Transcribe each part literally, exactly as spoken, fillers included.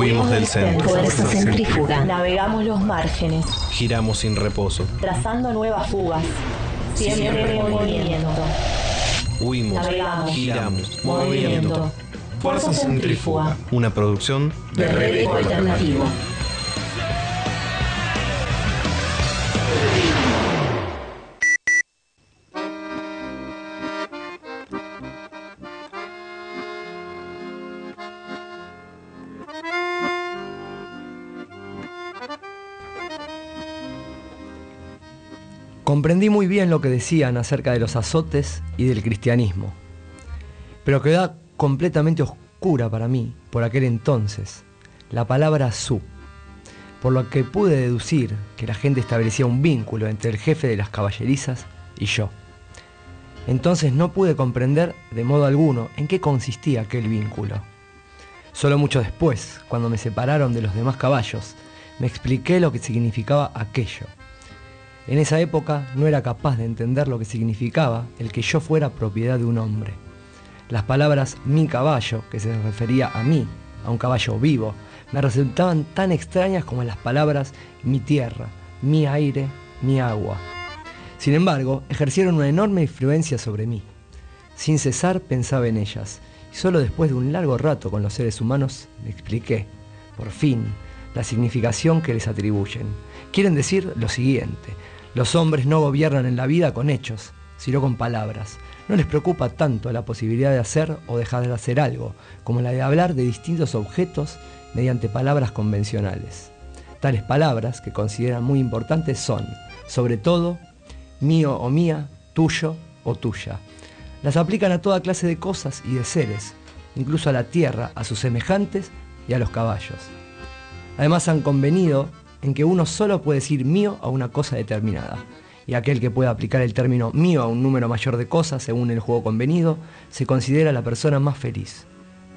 Huimos del centro. Fuerza centrífuga. Navegamos los márgenes, Giramos sin reposo. trazando nuevas fugas. Siempre en movimiento. Huimos, Navegamos. giramos, Movimiento. movimiento. Fuerza centrífuga. Una producción De Red Eco Alternativo. Comprendí muy bien lo que decían acerca de los azotes y del cristianismo, pero quedó completamente oscura para mí, por aquel entonces, la palabra su, por lo que pude deducir que la gente establecía un vínculo entre el jefe de las caballerizas y yo. Entonces no pude comprender de modo alguno en qué consistía aquel vínculo. Solo mucho después, cuando me separaron de los demás caballos, me expliqué lo que significaba aquello. En esa época no era capaz de entender lo que significaba el que yo fuera propiedad de un hombre. Las palabras mi caballo, que se refería a mí, a un caballo vivo, me resultaban tan extrañas como las palabras mi tierra, mi aire, mi agua. Sin embargo, ejercieron una enorme influencia sobre mí. Sin cesar pensaba en ellas, y solo después de un largo rato con los seres humanos me expliqué, por fin, la significación que les atribuyen. Quieren decir lo siguiente: los hombres no gobiernan en la vida con hechos, sino con palabras. No les preocupa tanto la posibilidad de hacer o dejar de hacer algo, como la de hablar de distintos objetos mediante palabras convencionales. Tales palabras, que consideran muy importantes, son, sobre todo, mío o mía, tuyo o tuya. Las aplican a toda clase de cosas y de seres, incluso a la tierra, a sus semejantes y a los caballos. Además han convenido en que uno solo puede decir mío a una cosa determinada, y aquel que pueda aplicar el término mío a un número mayor de cosas según el juego convenido, se considera la persona más feliz.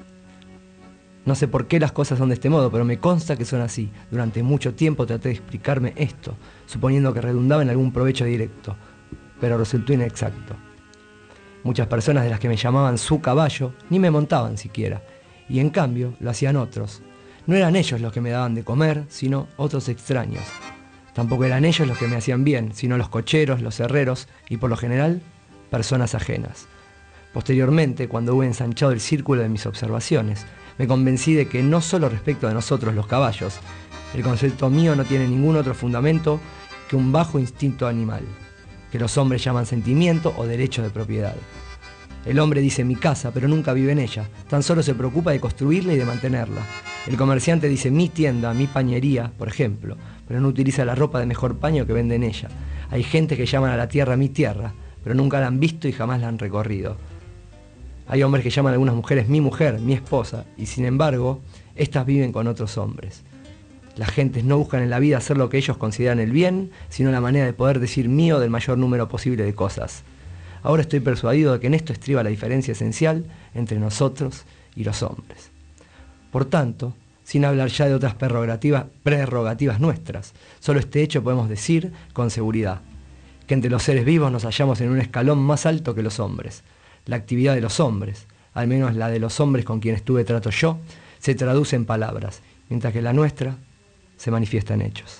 No sé por qué las cosas son de este modo, pero me consta que son así. Durante mucho tiempo traté de explicarme esto, suponiendo que redundaba en algún provecho directo, pero resultó inexacto. Muchas personas de las que me llamaban su caballo ni me montaban siquiera, y en cambio lo hacían otros. No eran ellos los que me daban de comer, sino otros extraños. Tampoco eran ellos los que me hacían bien, sino los cocheros, los herreros y, por lo general, personas ajenas. Posteriormente, cuando hube ensanchado el círculo de mis observaciones, me convencí de que no solo respecto de nosotros los caballos, el concepto mío no tiene ningún otro fundamento que un bajo instinto animal, que los hombres llaman sentimiento o derecho de propiedad. El hombre dice mi casa, pero nunca vive en ella, tan solo se preocupa de construirla y de mantenerla. El comerciante dice mi tienda, mi pañería, por ejemplo, pero no utiliza la ropa de mejor paño que vende en ella. Hay gente que llaman a la tierra mi tierra, pero nunca la han visto y jamás la han recorrido. Hay hombres que llaman a algunas mujeres mi mujer, mi esposa, y sin embargo, éstas viven con otros hombres. Las gentes no buscan en la vida hacer lo que ellos consideran el bien, sino la manera de poder decir mío del mayor número posible de cosas. Ahora estoy persuadido de que en esto estriba la diferencia esencial entre nosotros y los hombres. Por tanto, sin hablar ya de otras prerrogativas, prerrogativas nuestras, solo este hecho podemos decir con seguridad, que entre los seres vivos nos hallamos en un escalón más alto que los hombres. La actividad de los hombres, al menos la de los hombres con quienes tuve trato yo, se traduce en palabras, mientras que la nuestra se manifiesta en hechos.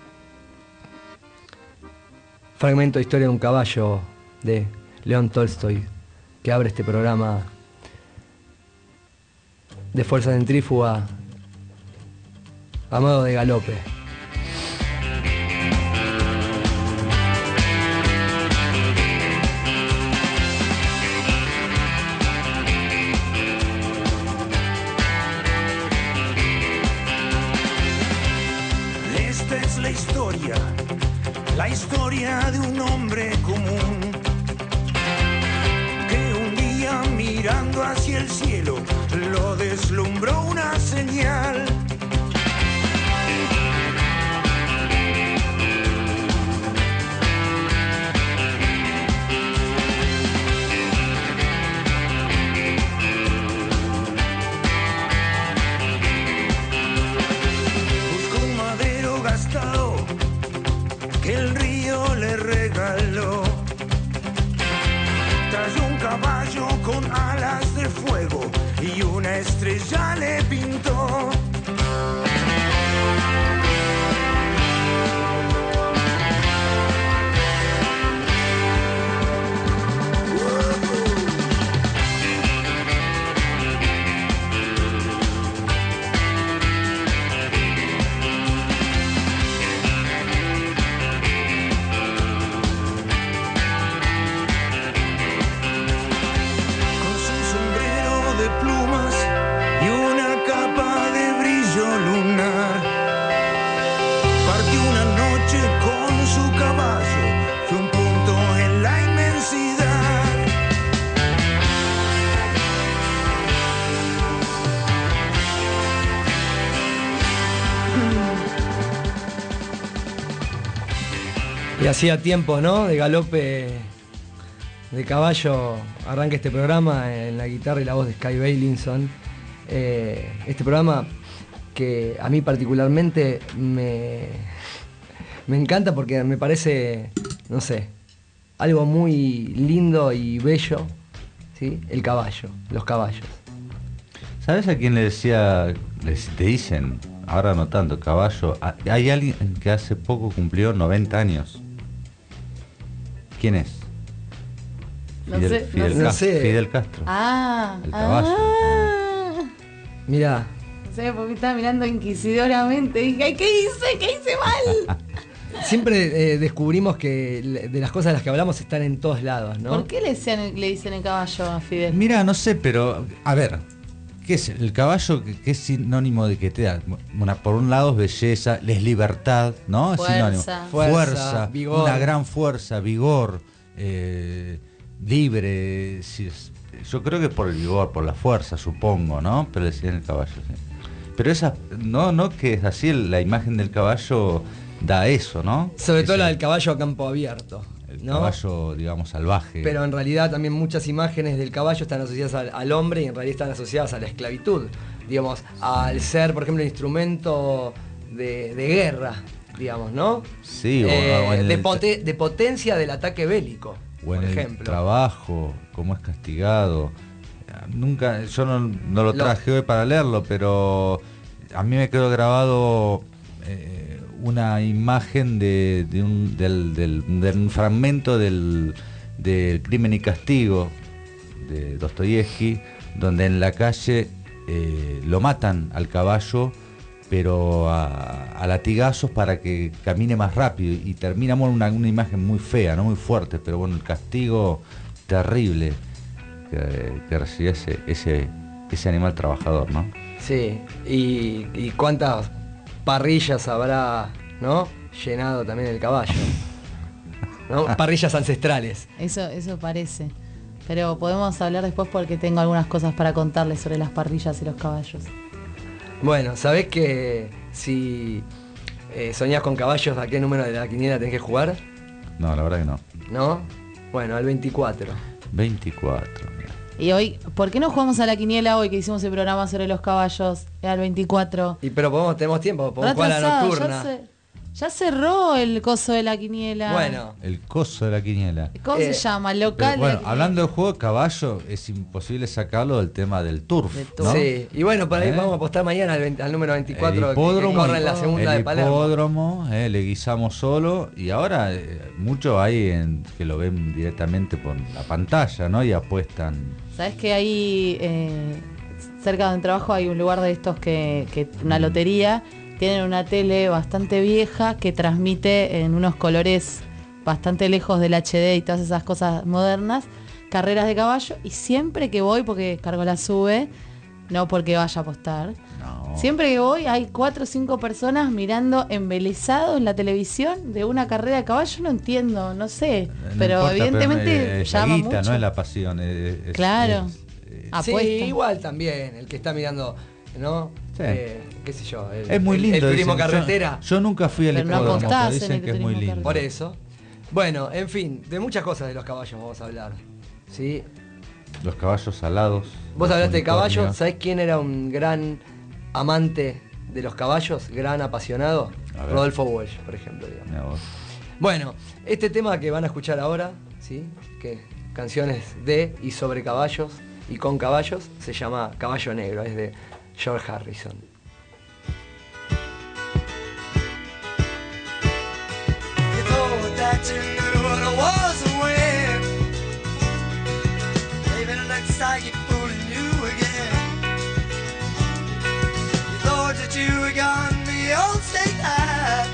Fragmento de Historia de un caballo de León Tolstoy, que abre este programa de Fuerza Centrífuga a modo de galope. Esta es la historia, la historia de un hombre común que un día mirando hacia el cielo lo deslumbró una señal. Buscó un madero gastado que el río le regaló. Talló un caballo con alas de fuego y una estrella le pintó. hacía tiempo, ¿no? De galope de caballo arranca este programa en la guitarra y la voz de Sky Bailinson. Eh, este programa que a mí particularmente me, me encanta porque me parece, no sé, algo muy lindo y bello, ¿sí? El caballo, los caballos. ¿Sabes a quién le decía, les, te dicen, ahora no tanto, caballo? Hay alguien que hace poco cumplió noventa años. ¿Quién es? No Fidel, sé, Fidel, no Castro, sé. Fidel Castro. Ah, El caballo. ah. Mirá, No sé, porque estaba mirando inquisidoramente. Dije, ay, ¿qué hice? ¿Qué hice mal? siempre eh, descubrimos que le- de las cosas de las que hablamos están en todos lados, ¿no? ¿Por qué le, decían, le dicen el caballo a Fidel? Mira, no sé, pero a ver, ¿qué es el caballo? ¿Qué, qué es sinónimo de que te da? Una, por un lado es belleza, es libertad, ¿no? Es Fuerza. sinónimo. Fuerza, Fuerza, vigor. una gran fuerza, vigor, eh, libre. Si es- yo creo que por el vigor, por la fuerza, supongo, ¿no? Pero decían el caballo, sí. Pero esa, no, no que es así, la imagen del caballo da eso, ¿no? Sobre todo Ese- la del caballo a campo abierto, el ¿no? caballo, digamos, salvaje. Pero en realidad también muchas imágenes del caballo están asociadas al, al hombre y en realidad están asociadas a la esclavitud, digamos, al ser, por ejemplo, instrumento de, de guerra, digamos, ¿no? Sí, o- Eh, o en el- de, pote- de potencia del ataque bélico, o en por el ejemplo. trabajo, cómo es castigado. Nunca, yo no, no lo Lo- traje hoy para leerlo, pero a mí me quedó grabado eh, una imagen de, de un, del, del- de un fragmento del, del Crimen y Castigo de Dostoyevsky, donde en la calle eh, lo matan al caballo, pero a, a latigazos para que camine más rápido, y terminamos una, una imagen muy fea, no muy fuerte, pero bueno, el castigo terrible que, que recibía ese, ese, ese animal trabajador, ¿no? Sí, y, y cuántas parrillas habrá, ¿no? Llenado también el caballo. ¿No? Parrillas ancestrales. Eso, eso parece. Pero podemos hablar después porque tengo algunas cosas para contarles sobre las parrillas y los caballos. Bueno, ¿sabés que si eh, soñás con caballos, a qué número de la quiniela tenés que jugar? No, la verdad que no. ¿No? Bueno, al veinticuatro. veinticuatro, mira. Y hoy, ¿por qué no jugamos a la quiniela hoy que hicimos el programa sobre los caballos? Al veinticuatro. Y pero podemos, tenemos tiempo, podemos jugar a la Retrasado, nocturna. Ya, se- ya cerró el coso de la quiniela. Bueno, El coso de la quiniela. ¿Cómo eh, se llama? El Pero, local. de la bueno, quiniela. hablando del juego de caballo, es imposible sacarlo del tema del turf, Del ¿no? sí. Y bueno, por ahí ¿Eh? vamos a apostar mañana al, veinte al número veinticuatro El que- hipódromo, que corre en la segunda el de Palermo. hipódromo, eh, le guisamos solo, y ahora eh, muchos hay en, que lo ven directamente por la pantalla, ¿no? Y apuestan. ¿Sabes que ahí eh, cerca de mi trabajo hay un lugar de estos que, que una lotería? Tienen una tele bastante vieja que transmite en unos colores bastante lejos del H D y todas esas cosas modernas, carreras de caballo, y siempre que voy, porque cargo la sube, no porque vaya a apostar, No. siempre que voy hay cuatro o cinco personas mirando embelesado en la televisión de una carrera de caballo. No entiendo, no sé, No pero importa, evidentemente eh, es la llama guita, mucho. no es la pasión. es- es- Claro. es- eh, Ah, Sí, apuesta. igual también, el que está mirando, ¿no? Sí. Eh, qué sé yo. El, es muy el- lindo. El turismo dicen. carretera. Yo, yo nunca fui al Pero no hipódromo, apostás pero en dicen el que es muy turismo lindo. carretera. Por eso. Bueno, en fin, de muchas cosas de los caballos vamos a hablar. ¿Sí? Los caballos alados. Vos los hablaste de caballos, unicornios. ¿sabés quién era un gran amante de los caballos? Gran apasionado. A ver. Rodolfo Walsh, por ejemplo, digamos. Mirá vos. Bueno, este tema que van a escuchar ahora, ¿sí? Que canciones de y sobre caballos y con caballos, se llama Caballo Negro, es de George Harrison. You thought that you knew what I was when Baby, it looks like you're fooling you again. You thought that you were gone the old state high.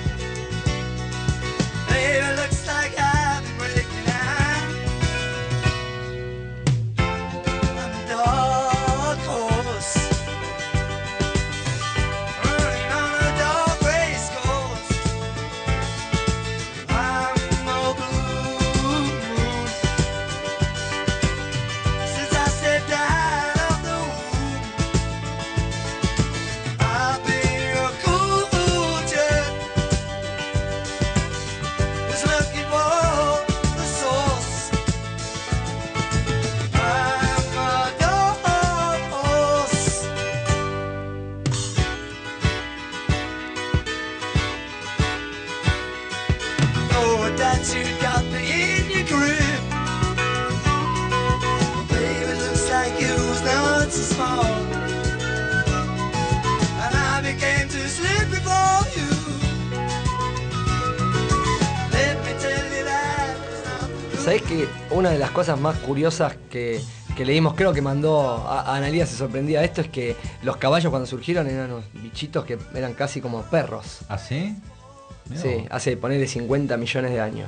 Baby, it looks like I've been breaking out. I'm a dark horse running on a dark race course. I'm a blue moon since I stepped out ¿Sabés que una de las cosas más curiosas que, que leímos, creo que mandó a, a Analía, se sorprendía de esto, es que los caballos cuando surgieron eran unos bichitos que eran casi como perros. ¿Ah, sí? Mirá Sí, vos. hace ponerle cincuenta millones de años.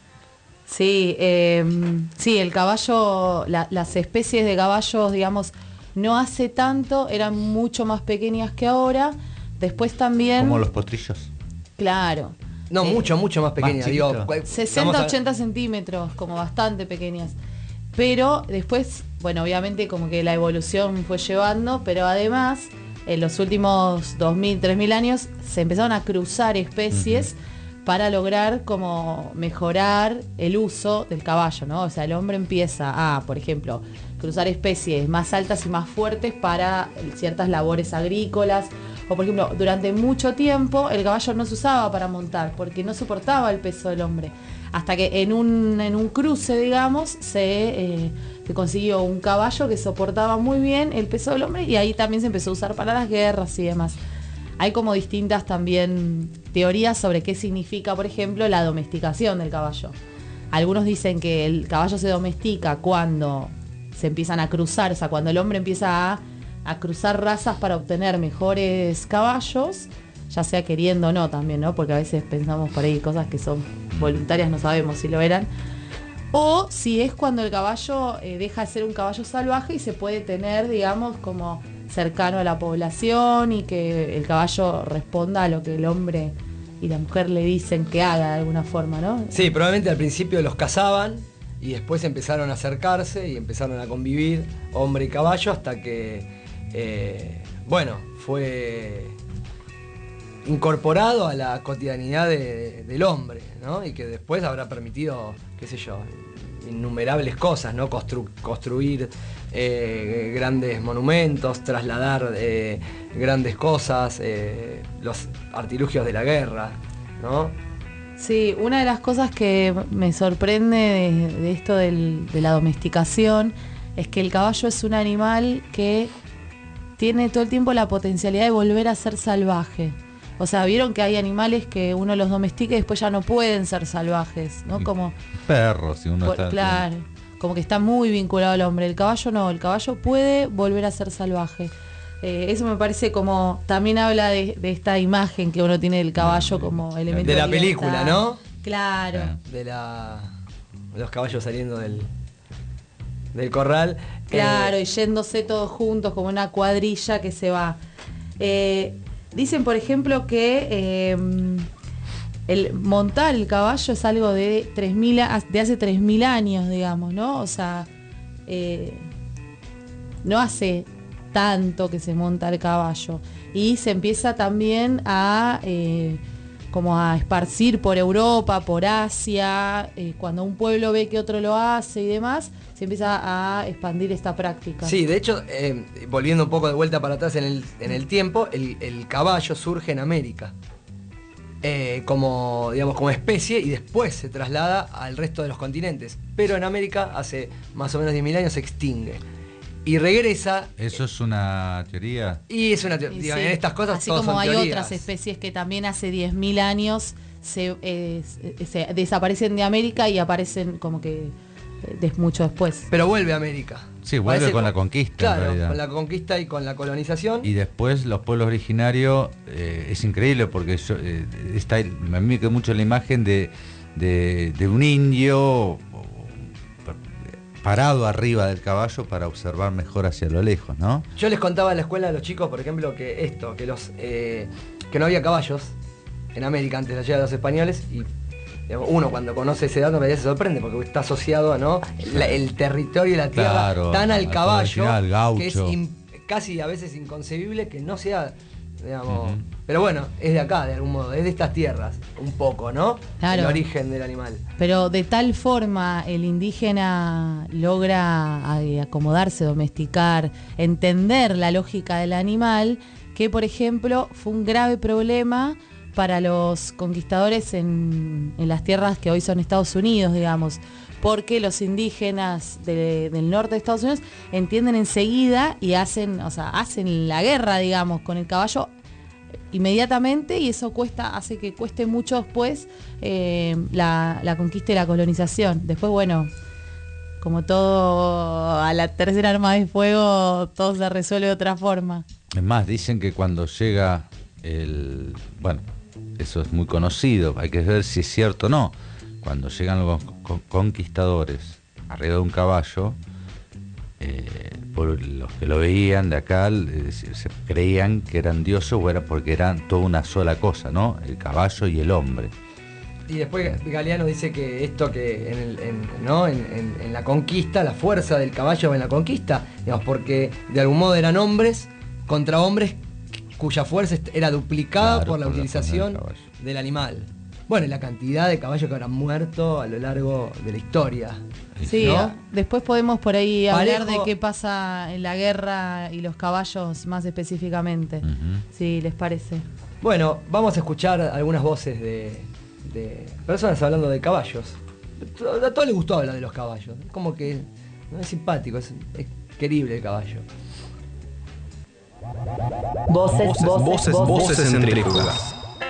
Sí, eh, sí, el caballo, la- las especies de caballos, digamos, no hace tanto, eran mucho más pequeñas que ahora. Después también, Como los potrillos. claro, No, Eh, mucho, mucho más pequeña. más Digo, chiquito. cu- estamos sesenta, a- ochenta centímetros, como bastante pequeñas. Pero después, bueno, obviamente como que la evolución fue llevando, pero además, en los últimos dos mil, tres mil años, se empezaron a cruzar especies para lograr como mejorar el uso del caballo, ¿no? O sea, el hombre empieza a, por ejemplo, cruzar especies más altas y más fuertes para ciertas labores agrícolas. O por ejemplo, durante mucho tiempo el caballo no se usaba para montar porque no soportaba el peso del hombre. Hasta que en un, en un cruce, digamos, se, eh, se consiguió un caballo que soportaba muy bien el peso del hombre y ahí también se empezó a usar para las guerras y demás. Hay como distintas también teorías sobre qué significa, por ejemplo, la domesticación del caballo. Algunos dicen que el caballo se domestica cuando se empiezan a cruzar, o sea, cuando el hombre empieza a, a cruzar razas para obtener mejores caballos, ya sea queriendo o no también, ¿no? Porque a veces pensamos por ahí cosas que son voluntarias, no sabemos si lo eran. O si es cuando el caballo eh, deja de ser un caballo salvaje y se puede tener, digamos, como cercano a la población y que el caballo responda a lo que el hombre y la mujer le dicen que haga de alguna forma, ¿no? Sí, probablemente al principio los cazaban y después empezaron a acercarse y empezaron a convivir hombre y caballo hasta que, eh, bueno, fue incorporado a la cotidianidad de- del hombre, ¿no? Y que después habrá permitido, qué sé yo, innumerables cosas, ¿no? Constru- construir eh, grandes monumentos, trasladar eh, grandes cosas, eh, los artilugios de la guerra, ¿no? Sí, una de las cosas que me sorprende de, de esto del- de la domesticación es que el caballo es un animal que tiene todo el tiempo la potencialidad de volver a ser salvaje. O sea, vieron que hay animales que uno los domestica y después ya no pueden ser salvajes, ¿no? Como, Perros, si uno por- está... claro, como que está muy vinculado al hombre. El caballo no, el caballo puede volver a ser salvaje. Eh, eso me parece como, también habla de, de esta imagen que uno tiene del caballo como elemento De la libertad. película, ¿no? Claro. Claro. De la de los caballos saliendo del del corral. Claro, Eh, y yéndose todos juntos como una cuadrilla que se va. Eh, dicen, por ejemplo, que eh, el montar el caballo es algo de tres mil a- de hace tres mil años, digamos, ¿no? O sea, eh, no hace tanto que se monta el caballo. Y se empieza también a eh, como a esparcir por Europa, por Asia, eh, cuando un pueblo ve que otro lo hace y demás, se empieza a expandir esta práctica. Sí, de hecho, eh, volviendo un poco de vuelta para atrás en el, en el tiempo, el, el caballo surge en América. Eh, como, digamos, como especie y después se traslada al resto de los continentes. Pero en América hace más o menos diez mil años se extingue. Y regresa. ¿Eso es una teoría? Y es una Y teoría. sí, En estas cosas así todos como son hay teorías. otras especies que también hace diez mil años se, eh, se- se desaparecen de América y aparecen como que eh, des- mucho después. Pero vuelve a América. Sí, vuelve Parece con co- la conquista, en Claro, realidad. con la conquista y con la colonización. Y después los pueblos originarios, eh, es increíble porque yo, eh, está, a mí me quedó mucho la imagen de, de, de un indio o- parado arriba del caballo para observar mejor hacia lo lejos, ¿no? Yo les contaba en la escuela a los chicos, por ejemplo, que esto, que los eh, que no había caballos en América antes de la llegada de los españoles y digamos, uno cuando conoce ese dato en realidad se sorprende porque está asociado a ¿no? La- el territorio y la tierra Claro, tan al al caballo original, gaucho. que es in- casi a veces inconcebible que no sea, digamos, Ujú. pero bueno, es de acá de algún modo, es de estas tierras, un poco, ¿no? Claro. El origen del animal. Pero de tal forma el indígena logra eh, acomodarse, domesticar, entender la lógica del animal, que por ejemplo fue un grave problema para los conquistadores en, en las tierras que hoy son Estados Unidos, digamos, porque los indígenas de- del norte de Estados Unidos entienden enseguida y hacen, o sea, hacen la guerra, digamos, con el caballo inmediatamente, y eso cuesta, hace que cueste mucho después eh, la, la conquista y la colonización. Después, bueno, como todo, a la tercera arma de fuego todo se resuelve de otra forma. Es más, dicen que cuando llega el... Bueno, eso es muy conocido, hay que ver si es cierto o no. Cuando llegan los con- conquistadores arriba de un caballo, eh, por los que lo veían de acá, eh, se creían que eran dioses o era porque eran toda una sola cosa, ¿no? El caballo y el hombre. Y después Galeano dice que esto que en, el, en, ¿no? en, en, en la conquista, la fuerza del caballo en la conquista, digamos, porque de algún modo eran hombres contra hombres cuya fuerza era duplicada Claro, por la por la utilización fuerza del caballo. del animal. Bueno, y la cantidad de caballos que habrán muerto a lo largo de la historia. Sí, ¿no? después podemos por ahí Parejo. hablar de qué pasa en la guerra y los caballos más específicamente, Ujú. si les parece. Bueno, vamos a escuchar algunas voces de, de personas hablando de caballos. A todos les gustó hablar de los caballos. Es como que no es simpático, es, es querible el caballo. Voces, Voces, voces, voces centrífugas.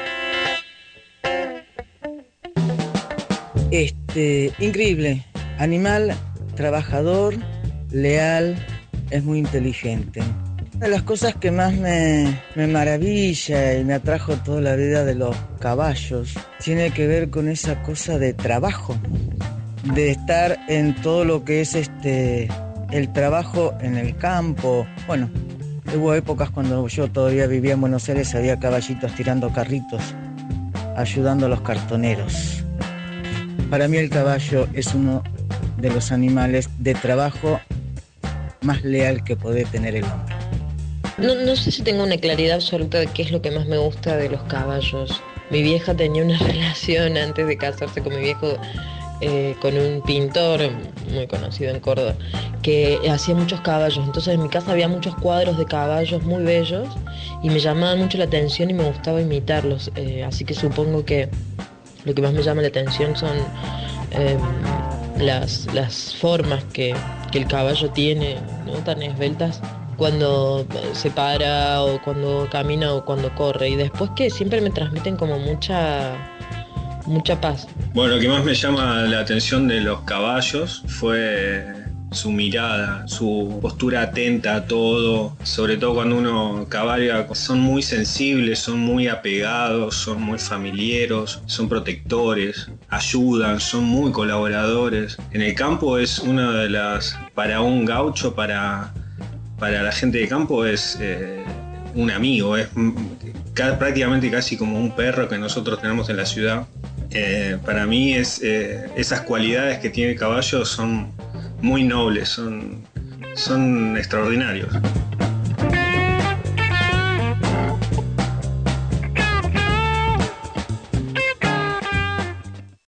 Este, increíble. Animal, trabajador, leal, es muy inteligente. Una de las cosas que más me, me maravilla y me atrajo toda la vida de los caballos tiene que ver con esa cosa de trabajo, de estar en todo lo que es este el trabajo en el campo. Bueno, hubo épocas cuando yo todavía vivía en Buenos Aires, había caballitos tirando carritos, ayudando a los cartoneros. Para mí el caballo es uno de los animales de trabajo más leal que puede tener el hombre. No, no sé si tengo una claridad absoluta de qué es lo que más me gusta de los caballos. Mi vieja tenía una relación antes de casarse con mi viejo, eh, con un pintor muy conocido en Córdoba, que hacía muchos caballos. Entonces en mi casa había muchos cuadros de caballos muy bellos y me llamaban mucho la atención y me gustaba imitarlos. Eh, así que supongo que lo que más me llama la atención son eh, las, las formas que, que el caballo tiene, ¿no? Tan esbeltas, cuando se para o cuando camina o cuando corre, y después que siempre me transmiten como mucha mucha paz. Bueno, lo que más me llama la atención de los caballos fue su mirada, su postura atenta a todo, sobre todo cuando uno cabalga. Son muy sensibles, son muy apegados, son muy familiares, son protectores, ayudan, son muy colaboradores. En el campo es una de las, para un gaucho, para, para la gente de campo es eh, un amigo, es ca- prácticamente casi como un perro que nosotros tenemos en la ciudad. Eh, para mí es, eh, esas cualidades que tiene el caballo son muy nobles, son, son extraordinarios.